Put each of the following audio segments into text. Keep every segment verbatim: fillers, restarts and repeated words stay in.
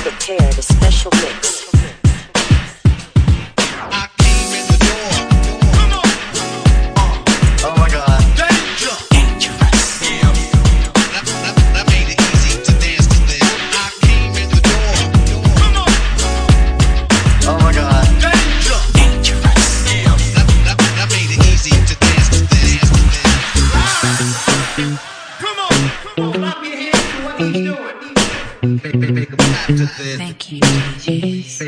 prepared a special mix. Thank you, D Js.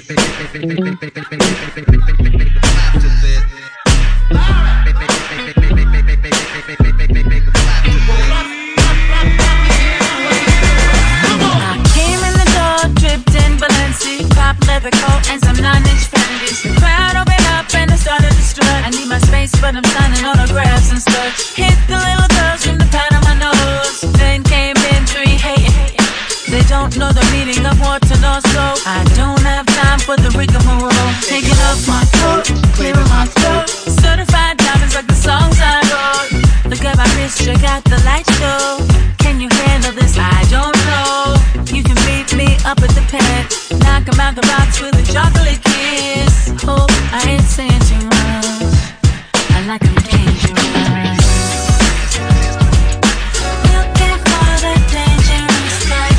I came in the door, dripped in Balenci, pop leather coat and some nine-inch Fendis. The crowd opened up and I started to strut. I need my space, but I'm signing autographs and such. Hit the little girls from the pat on my nose. Then came in three hating. They don't know the meaning of water, no, so I don't have time for the rigmarole. Taking off my coat, clearing my throat. Certified diamonds like the songs I wrote. Look at my wrist, check out the light show. Can you handle this? I don't know. You can meet me up at the pad. Knock 'em out the box with a chocolate kiss. Hope I ain't saying too much. I like 'em dangerous. Looking for the dangerous guy.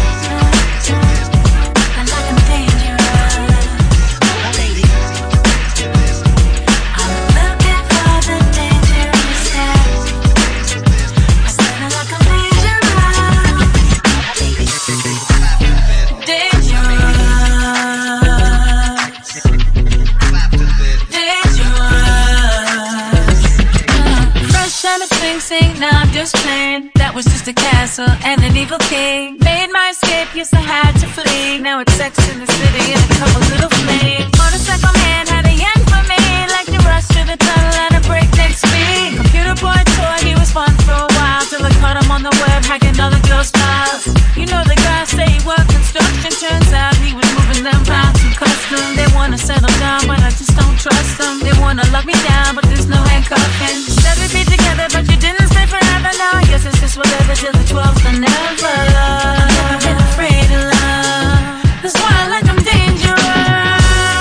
Now I'm just playing. That was just a castle and an evil king. Made my escape, yes I had to flee. Now it's Sex in the City and a couple little flames. Motorcycle man had a yen for me, like to rush through the tunnel at a breakneck speed. Computer boy toy, he was fun for a while, till I caught him on the web hacking other girls' files. You know the guy say he worked construction, turns out he was moving them files from custom. They wanna settle down, but I just don't trust them. They wanna lock me down, but there's no handcuffing. Said we'd be together, but you didn't stay forever. Now I guess it's just whatever till the twelfth and never. I've never been afraid of love. That's why I like them dangerous.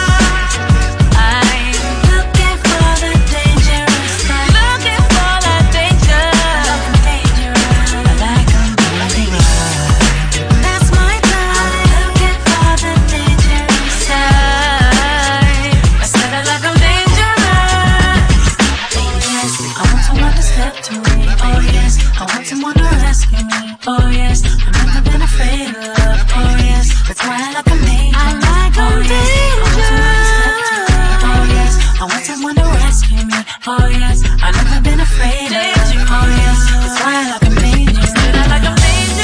I'm looking for the dangerous type. Looking for that danger. I like them dangerous. I like them dangerous. That's my type. I'm looking for the dangerous type. I said I like them dangerous. Yes, I want someone to step to me. Oh yes, I want someone to rescue me. Oh yes, I've never been afraid of love. Oh yes, that's why I like them dangerous. I like them dangerous. Oh yes, I want someone to rescue me. Oh yes, I've never been afraid of love. Oh yes, that's why I like them dangerous. I like them dangerous.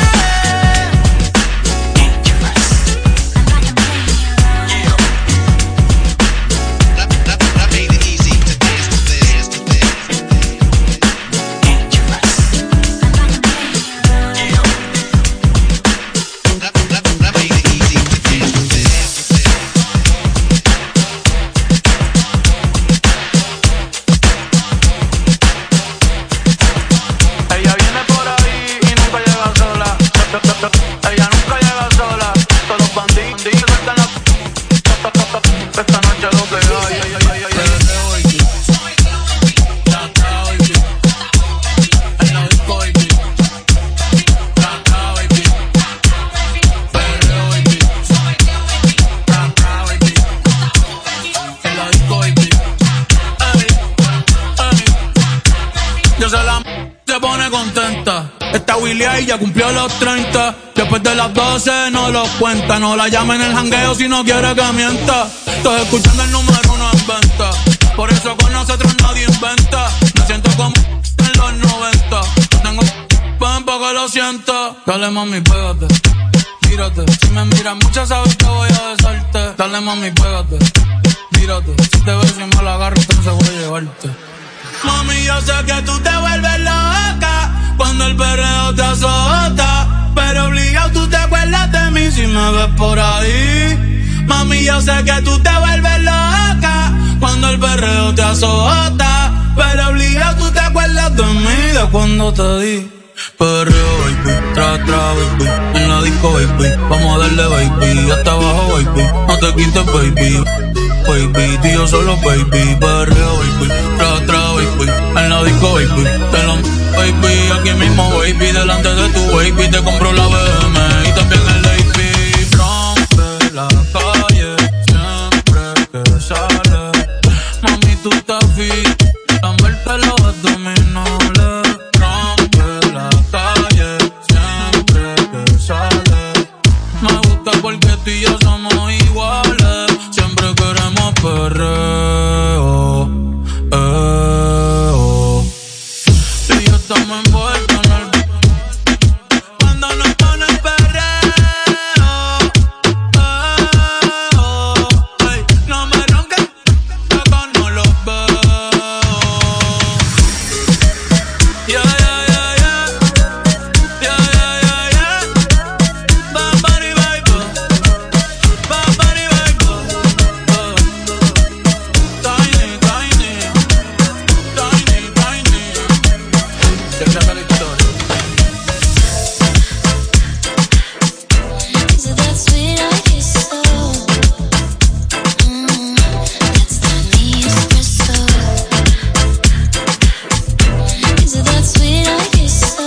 Y ya cumplió los treinta. Después de las doce no los cuenta. No la llama en el jangueo si no quiere que mienta. Estoy escuchando el número uno en venta. Por eso con nosotros nadie inventa. Me siento como en los noventa. No tengo pan que lo siento. Dale mami, pégate, mírate. Si me miras mucho sabes que voy a besarte. Dale mami, pégate, mírate. Si te ves y me la agarro entonces voy a llevarte. Mami, yo sé que tú te vuelves loca cuando el perreo te azota, pero obligado tú te acuerdas de mí si me ves por ahí. Mami, yo sé que tú te vuelves loca cuando el perreo te azota, pero obligado tú te acuerdas de mí, de cuando te di. Perreo, baby, tra, tra, baby, en la disco, baby, vamos a darle, baby, hasta abajo, baby. No te quites, baby. Baby, tú y yo solo, baby. Perreo, baby. Tra, tra, baby. En la disco, baby. Te lo baby. Aquí mismo, baby. Delante de tu baby. Te compro la B M y también el A P. Rompe la calle siempre que sale. Mami, tú estás fit. Lamberte los abdominales. Rompe la calle siempre que sale. Me gusta porque tú y yo somos iguales. Siempre queremos perreo, eh, oh. Tú y yo estamos envueltos en el cuando nos pone perreo, eh, oh. Hey, no me ronques, acá no los veo. Yeah, yeah, yeah, yeah. Yeah, yeah, yeah, yeah. Bad Bunny, baby. Bad Bunny, baby. Uh. Tiny, tiny. Tiny, tiny. Check that out, Victoria. Is it that sweet I kiss so? Mm, that's that me espresso. Is it that sweet I kiss so?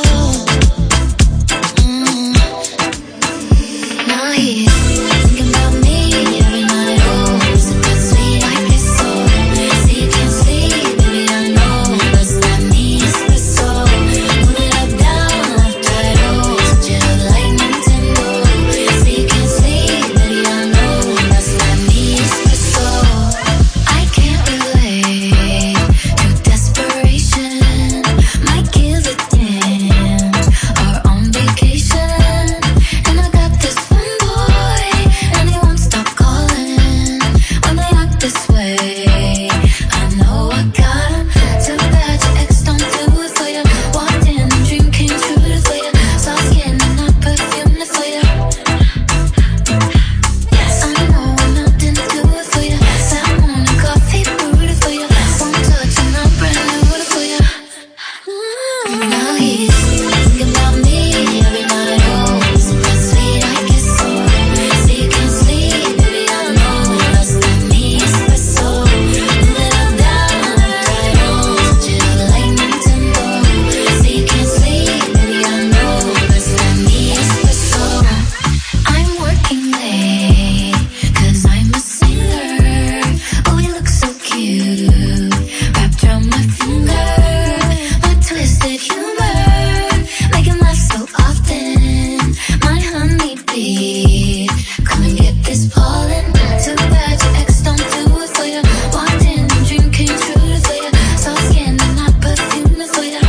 Mm. Now he's thinking about me every night. Oh, is it that sweet I kiss so? See you can't see, baby I know that's that me espresso. Move it up, down, left, right, oh, switch it up like Nintendo. See you can't see, baby I know that's that me espresso. I can't relate to desperation. Might give a damn or on vacation. And I got this one boy, and he won't stop calling when they act this way. I know I got him. Too bad your ex don't do it for you. Walked in and dream came true for you. Soft skin and not perfume for you. Yes, I know nothing to do it for you. Salmon and coffee brewed for you. Won't touch and not brand new for you. Now he's thinking about me every night. Oh, is it that sweet I kiss so? See you can't sleep, baby I know that's that me espresso. Move it up, down, left, right, oh, switch it up like Nintendo. See you can't sleep, baby I know that's that me espresso. I'm working late, cause I'm a singer. Oh, you look so cute, wrapped around my finger. My twisted humor, make him laugh so often. My honey bee, come and get this pollen. Too bad your ex don't do it for you. Walked in and dream came true for you. Soft skin and not perfume for you.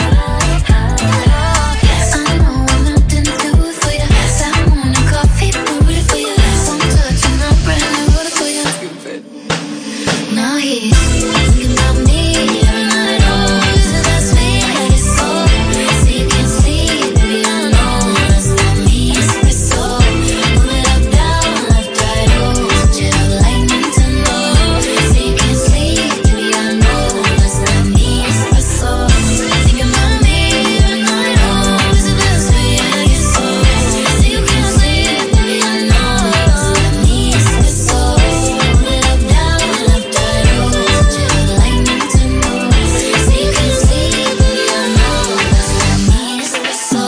Yes, I know nothing to do it for you. Salmon and coffee brewed for you. Won't touch and not brand new for you. Now he's thinking about me every night. Oh, is it that sweet I kiss so? See you can't see, baby I know that's that me espresso. Move it up, down, left, right, oh, switch it up like Nintendo. See you can't sleep, baby I know that's that me espresso. Thinking about me every night. Oh, is it that sweet I kiss so? See you can't sleep, baby I know that's that me espresso. Move it up, down, left, right, oh, switch it up like Nintendo. See you can't sleep, baby I know that's that me espresso.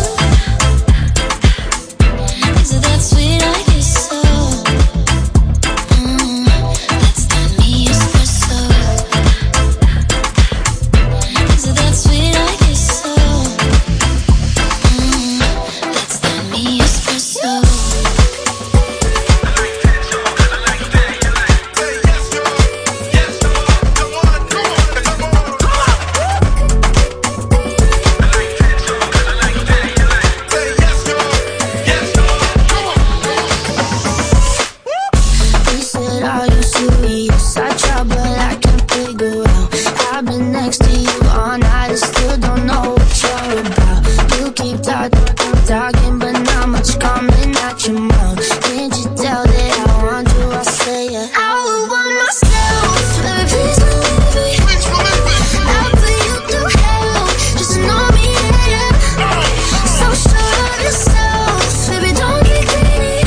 Is it that sweet I kiss so? Mm, that's that me espresso. Is it that sweet I kiss so? Mm, that's that me espresso. They said, are you serious? I try, but I can't figure out. I've been next to you all night and still don't know what you're about. You keep talking, talking, but not much coming out your mouth. Can't you tell that I want you? I say it. I would want myself, baby, please believe me. I'll put you through hell, just know me, yeah. So sure of yourself, baby, don't get greedy.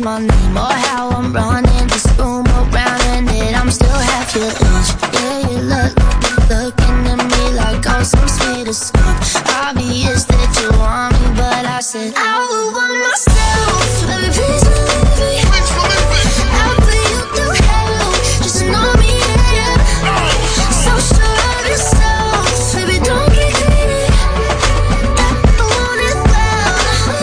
my name or how I'm running this room around in it. I'm still half your age. Yeah, you look, looking at me like I'm some sweet escape. Obvious that you want me, but I said I would want myself. Baby, please believe me. I'll put you through hell. Just know me, yeah, yeah. So sure of yourself. Baby, don't get greedy. I want it well.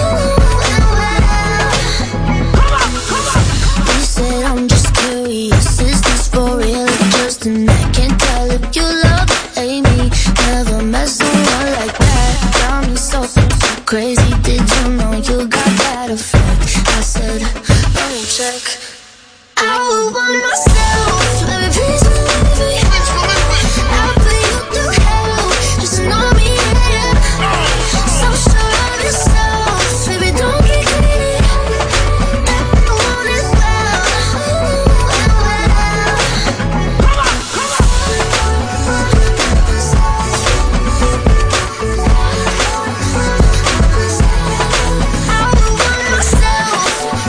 You said I'm just curious. Is this for real or just an act? Can't tell if you love or hate me. Never met someone like that. Got me so, so, so crazy. Did you know you got that effect? I said, let me check. I would want myself. Baby, please believe me. I'll put you through hell. Just know me, yeah, yeah. So sure of yourself. Baby, don't get greedy. I want it well. I would want myself.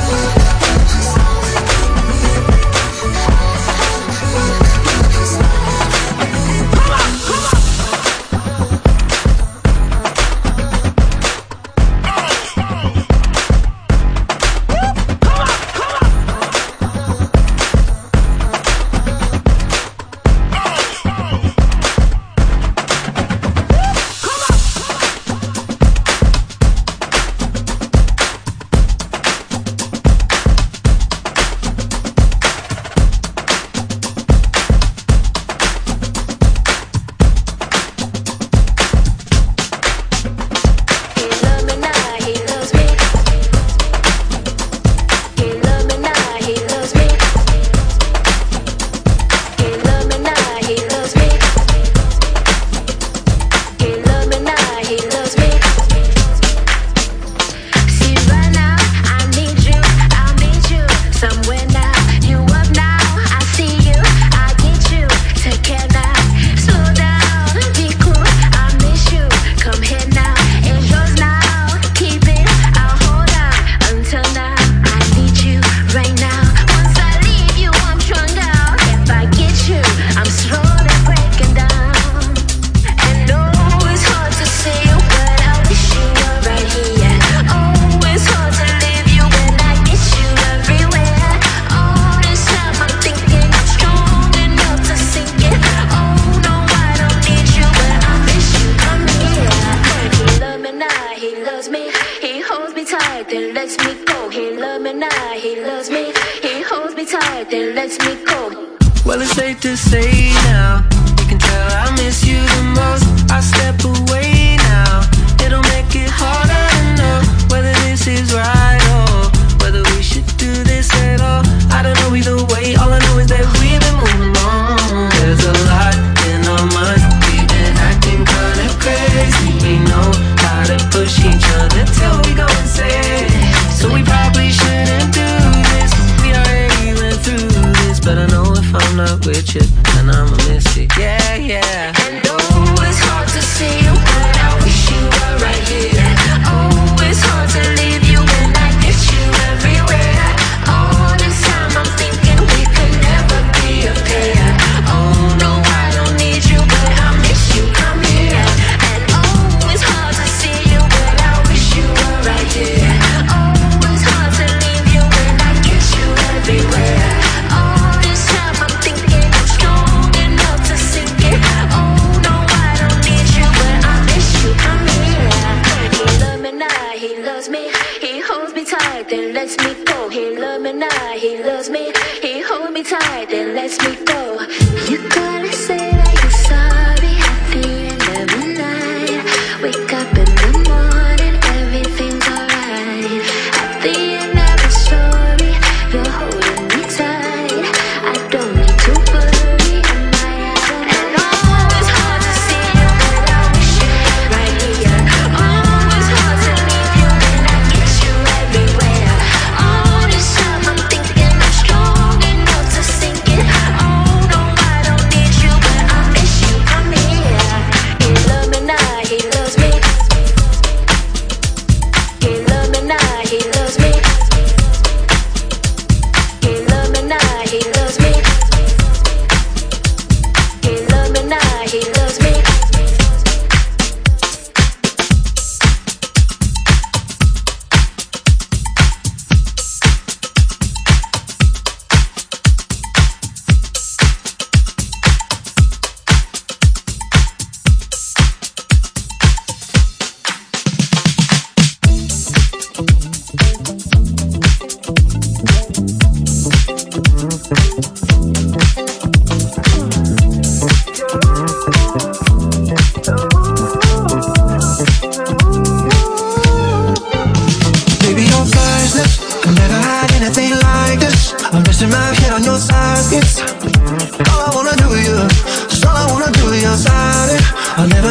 Well, it's safe to say now, you can tell I miss you the most. I step away now, it'll make it harder to know whether this is right or whether we should do this at all. I don't know either way, all I know is that we've been moving on. There's a lot in our minds, we've been acting kind of crazy. We know how to push each other till we go insane. So we probably shouldn't do this, we already went through this. But I know if I'm not with you, then I'ma miss it, yeah, yeah. And oh, it's hard to see you, but I wish you were right here. Oh, it's hard to leave you when I miss you everywhere. All this time I'm thinking we could never be a pair. Oh no, I don't need you, but I miss you, come here. And oh, it's hard to see you, but I wish you were right here. Oh, it's hard to leave you when I kiss you everywhere. All this time I'm thinking I'm strong enough to sink it. Oh no, I don't need you, but I miss you, come here. He loves me now, he loves me. He holds me tight, then lets me go. He loves me now, he loves me. He holds me tight, then lets me go. You gotta say that you're sorry at the end of the night. Wake up in the morning, everything's alright. At the end of the story, you're holding me tight. I don't need to worry, am I out? And oh, it's hard to see you, but I wish you were right here. Oh, it's hard to leave you when I kiss you everywhere. All this time I'm thinking I'm strong enough to sink it. Oh no, I don't need you, but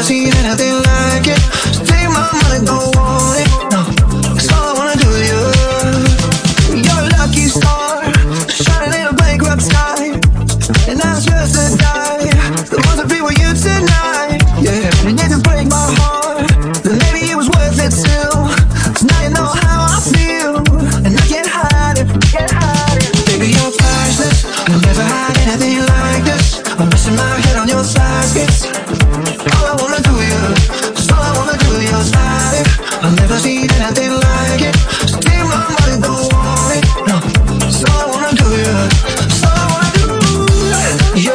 never seen anything like it. So take my money, don't want it. No, that's all I wanna do with you. You're a lucky star, shining in a bankrupt sky, and I was just to die. The ones that be with you tonight, yeah. And if you break my heart, then maybe it was worth it still. 'Cause now you know how I feel, and I can't hide it, can't hide it. Baby, you're priceless, I'll never hide anything like this. I'm resting my head on your sidekiss. All I wanna do is, just all I wanna do is slide it. I've never seen anything like it. So take my money, don't want it. No, that's all I wanna do is, that's all I wanna do. You.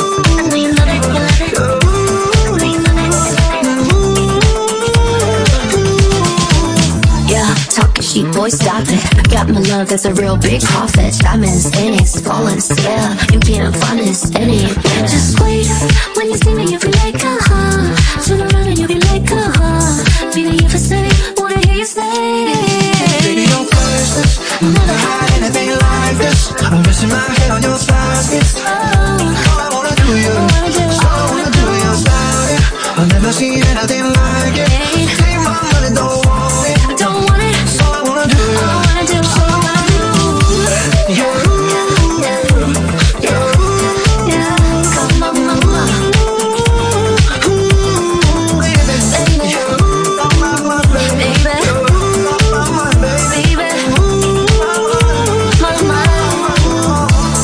Talking sheep, boy, stop it. Got my love, that's a real big profit. Diamonds in it, falling, yeah. You can't find this in it. Just wait, when you see me, you'll be like, uh-huh. Turn around and you'll be like, uh-huh. Baby, if I say, wanna hear you say. Baby, you're priceless, I'll never hide anything like this. I'm resting my head on your sidekiss. All I wanna do is, all I wanna do is slide it. I've never seen anything like it. Take my money, don't want it. Don't want it. All I wanna do is, all I wanna do, all I wanna do. You, you, Yeah, come on, mama. ooh, baby, you, oh my, my baby, Baby, you, oh my, my baby, baby, ooh, mama.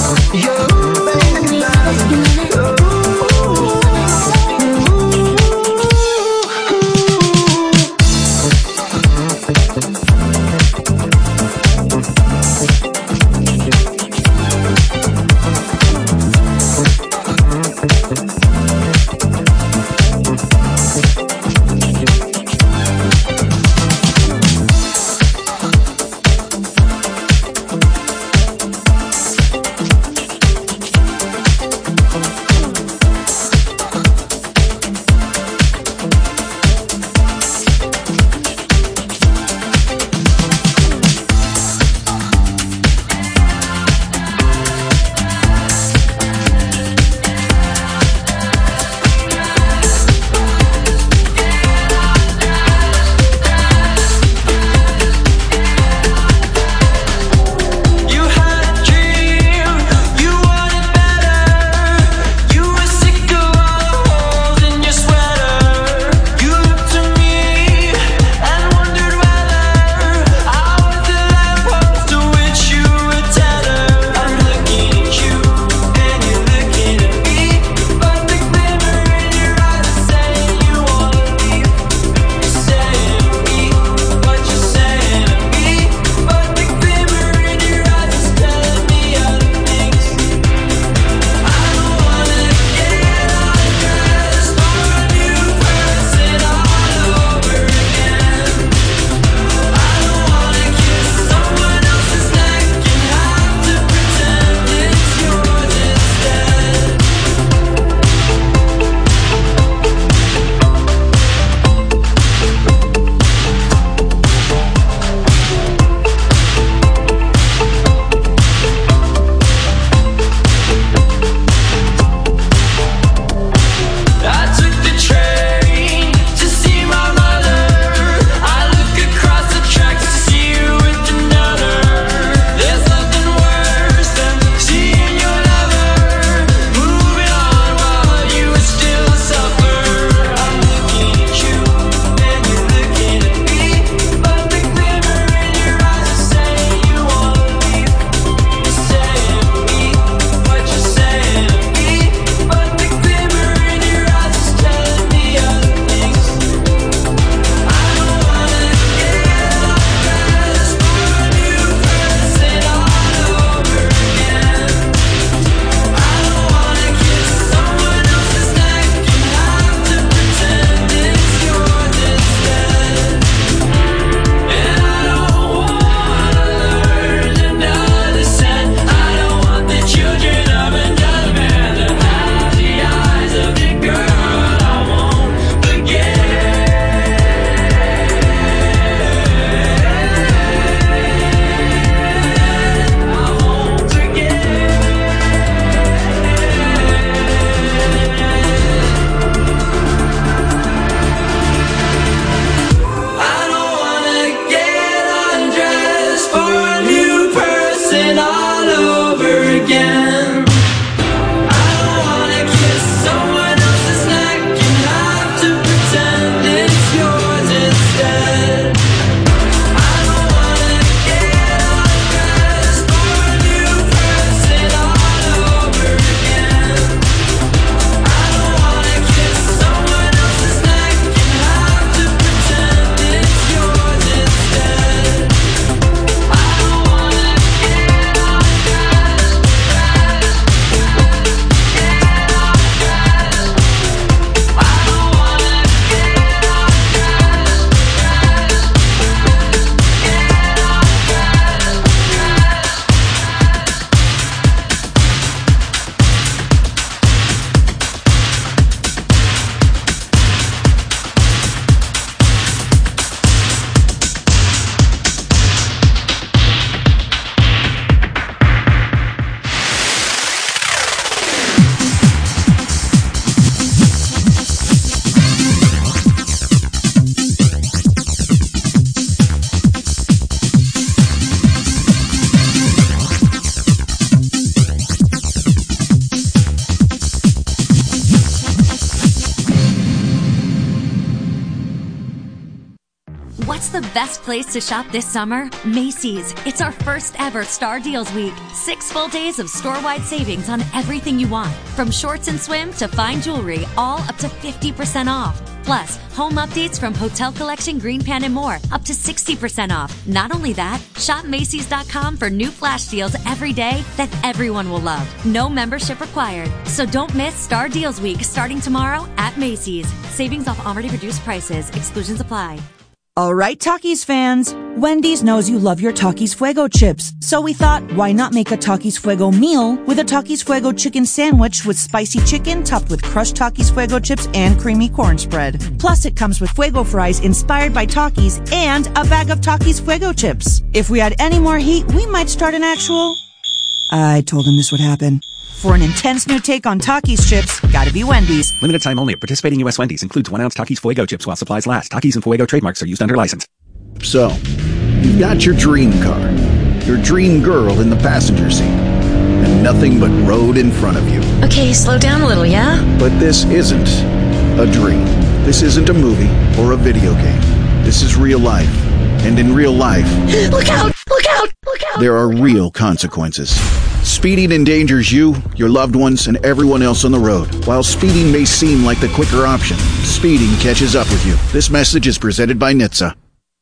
best place to shop this summer? Macy's. It's our first ever Star Deals Week. Six full days of store-wide savings on everything you want. From shorts and swim to fine jewelry, all up to fifty percent off. Plus, home updates from Hotel Collection, Green Pan, and more, up to sixty percent off. Not only that, shop Macy's dot com for new flash deals every day that everyone will love. No membership required. So don't miss Star Deals Week starting tomorrow at Macy's. Savings off already reduced prices. Exclusions apply. All right, Takis fans. Wendy's knows you love your Takis Fuego chips. So we thought, why not make a Takis Fuego meal with a Takis Fuego chicken sandwich with spicy chicken topped with crushed Takis Fuego chips and creamy corn spread. Plus, it comes with Fuego fries inspired by Takis and a bag of Takis Fuego chips. If we had any more heat, we might start an actual... I told him this would happen. For an intense new take on Takis chips, gotta be Wendy's. Limited time only at participating U S Wendy's. Includes one ounce Takis Fuego chips while supplies last. Takis and Fuego trademarks are used under license. So, you've got your dream car, your dream girl in the passenger seat, and nothing but road in front of you. Okay, slow down a little, yeah? But this isn't a dream. This isn't a movie or a video game. This is real life. And in real life... Look out! Look out! Look out! There are real consequences. Speeding endangers you, your loved ones, and everyone else on the road. While speeding may seem like the quicker option, speeding catches up with you. This message is presented by N H T S A.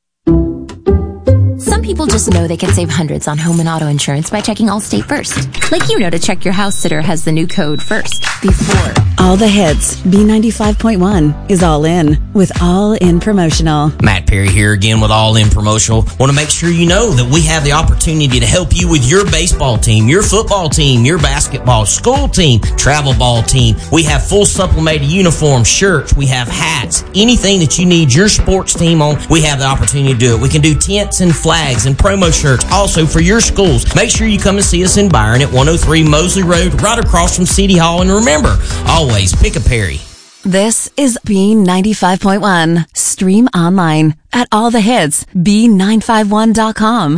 Some people just know they can save hundreds on home and auto insurance by checking Allstate first. Like you know to check your house sitter has the new code first, before. All the hits. B ninety-five point one is all in with All In Promotional. Matt Perry here again with All In Promotional. Want to make sure you know that we have the opportunity to help you with your baseball team, your football team, your basketball, school team, travel ball team. We have full supplemented uniforms, shirts, we have hats, anything that you need your sports team on, we have the opportunity to do it. We can do tents and flags and promo shirts also for your schools. Make sure you come and see us in Byron at one oh three Mosley Road, right across from City Hall. And remember, always pick a Perry. This is B ninety-five point one. Stream online at all the hits, B nine five one dot com.